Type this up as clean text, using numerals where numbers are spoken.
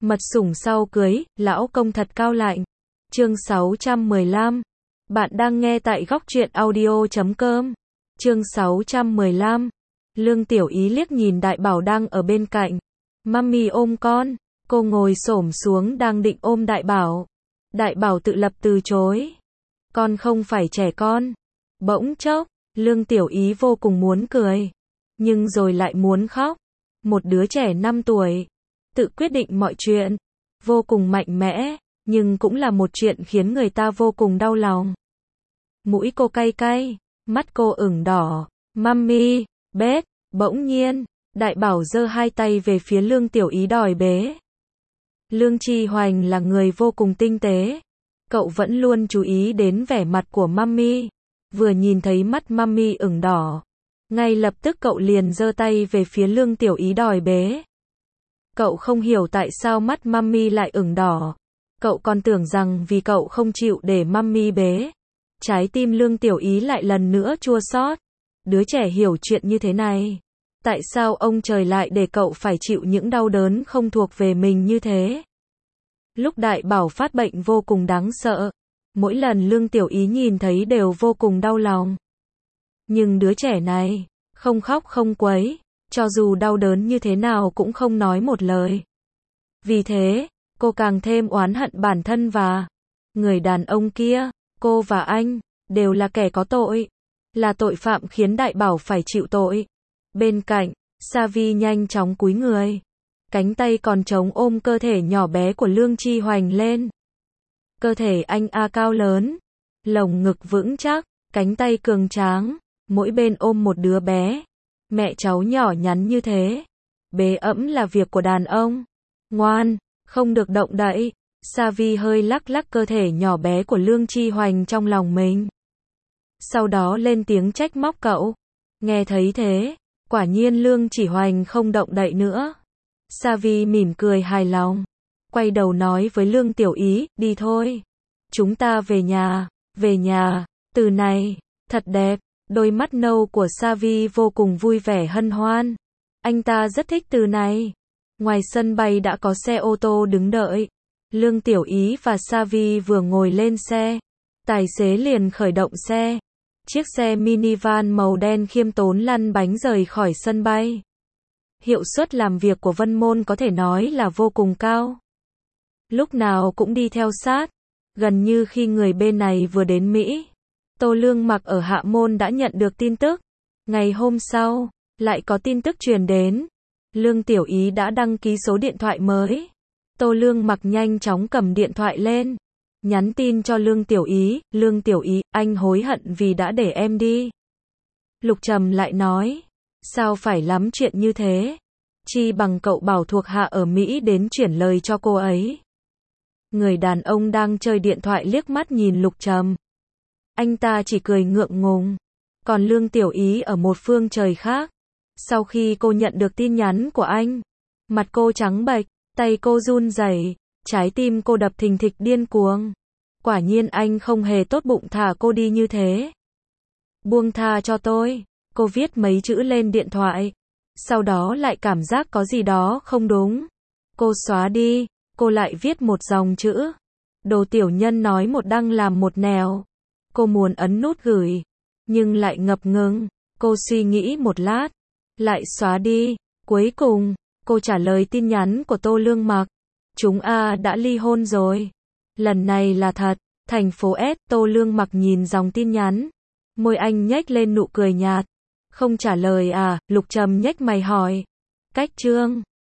Mật sủng sau cưới, lão công thật cao lạnh. Chương 615. Bạn đang nghe tại góc truyện audio.com. Chương 615. Lương Tiểu Ý liếc nhìn Đại Bảo đang ở bên cạnh. Mummy ôm con. Cô ngồi xổm xuống đang định ôm Đại Bảo. Đại Bảo tự lập từ chối. Con không phải trẻ con. Bỗng chốc, Lương Tiểu Ý vô cùng muốn cười. Nhưng rồi lại muốn khóc. Một đứa trẻ 5 tuổi. Tự quyết định mọi chuyện. Vô cùng mạnh mẽ. Nhưng cũng là một chuyện khiến người ta vô cùng đau lòng. Mũi cô cay cay. Mắt cô ửng đỏ. Mummy, bếp. Bỗng nhiên, Đại Bảo giơ hai tay về phía Lương Tiểu Ý đòi bế. Lương Tri Hoành là người vô cùng tinh tế. Cậu vẫn luôn chú ý đến vẻ mặt của Mummy. Vừa nhìn thấy mắt Mummy ửng đỏ, ngay lập tức cậu liền giơ tay về phía Lương Tiểu Ý đòi bế. Cậu không hiểu tại sao mắt Mummy lại ửng đỏ. Cậu còn tưởng rằng vì cậu không chịu để Mummy bế. Trái tim Lương Tiểu Ý lại lần nữa chua xót. Đứa trẻ hiểu chuyện như thế này. Tại sao ông trời lại để cậu phải chịu những đau đớn không thuộc về mình như thế? Lúc Đại Bảo phát bệnh vô cùng đáng sợ. Mỗi lần Lương Tiểu Ý nhìn thấy đều vô cùng đau lòng. Nhưng đứa trẻ này, không khóc không quấy, cho dù đau đớn như thế nào cũng không nói một lời. Vì thế, cô càng thêm oán hận bản thân và người đàn ông kia. Cô và anh, đều là kẻ có tội. Là tội phạm khiến Đại Bảo phải chịu tội. Bên cạnh, Savi nhanh chóng cúi người. Cánh tay còn trống ôm cơ thể nhỏ bé của Lương Tri Hoành lên. Cơ thể anh cao lớn, lồng ngực vững chắc, cánh tay cường tráng, mỗi bên ôm một đứa bé. Mẹ cháu nhỏ nhắn như thế. Bế ẵm là việc của đàn ông. Ngoan, không được động đậy. Savi hơi lắc lắc cơ thể nhỏ bé của Lương Tri Hoành trong lòng mình. Sau đó lên tiếng trách móc cậu. Nghe thấy thế, quả nhiên Lương Chỉ Hoành không động đậy nữa. Savi mỉm cười hài lòng. Quay đầu nói với Lương Tiểu Ý, đi thôi. Chúng ta về nhà, về nhà. Từ này, thật đẹp. Đôi mắt nâu của Savi vô cùng vui vẻ hân hoan. Anh ta rất thích từ này. Ngoài sân bay đã có xe ô tô đứng đợi. Lương Tiểu Ý và Savi vừa ngồi lên xe. Tài xế liền khởi động xe. Chiếc xe minivan màu đen khiêm tốn lăn bánh rời khỏi sân bay. Hiệu suất làm việc của Vân Môn có thể nói là vô cùng cao. Lúc nào cũng đi theo sát. Gần như khi người bên này vừa đến Mỹ, Tô Lương Mặc ở Hạ Môn đã nhận được tin tức. Ngày hôm sau, lại có tin tức truyền đến. Lương Tiểu Ý đã đăng ký số điện thoại mới. Tô Lương Mặc nhanh chóng cầm điện thoại lên. Nhắn tin cho Lương Tiểu Ý, Lương Tiểu Ý, anh hối hận vì đã để em đi. Lục Trầm lại nói, sao phải lắm chuyện như thế? Chi bằng cậu bảo thuộc hạ ở Mỹ đến chuyển lời cho cô ấy. Người đàn ông đang chơi điện thoại liếc mắt nhìn Lục Trầm. Anh ta chỉ cười ngượng ngùng. Còn Lương Tiểu Ý ở một phương trời khác. Sau khi cô nhận được tin nhắn của anh, mặt cô trắng bệch, tay cô run rẩy, trái tim cô đập thình thịch điên cuồng. Quả nhiên anh không hề tốt bụng thả cô đi như thế. Buông tha cho tôi. Cô viết mấy chữ lên điện thoại. Sau đó lại cảm giác có gì đó không đúng. Cô xóa đi. Cô lại viết một dòng chữ. Đồ tiểu nhân nói một đăng làm một nẻo. Cô muốn ấn nút gửi. Nhưng lại ngập ngừng. Cô suy nghĩ một lát. Lại xóa đi. Cuối cùng, cô trả lời tin nhắn của Tô Lương Mặc. Chúng đã ly hôn rồi. Lần này là thật. Thành phố S. Tô Lương Mặc nhìn dòng tin nhắn. Môi anh nhếch lên nụ cười nhạt. Không trả lời Lục Trầm nhếch mày hỏi. Cách chương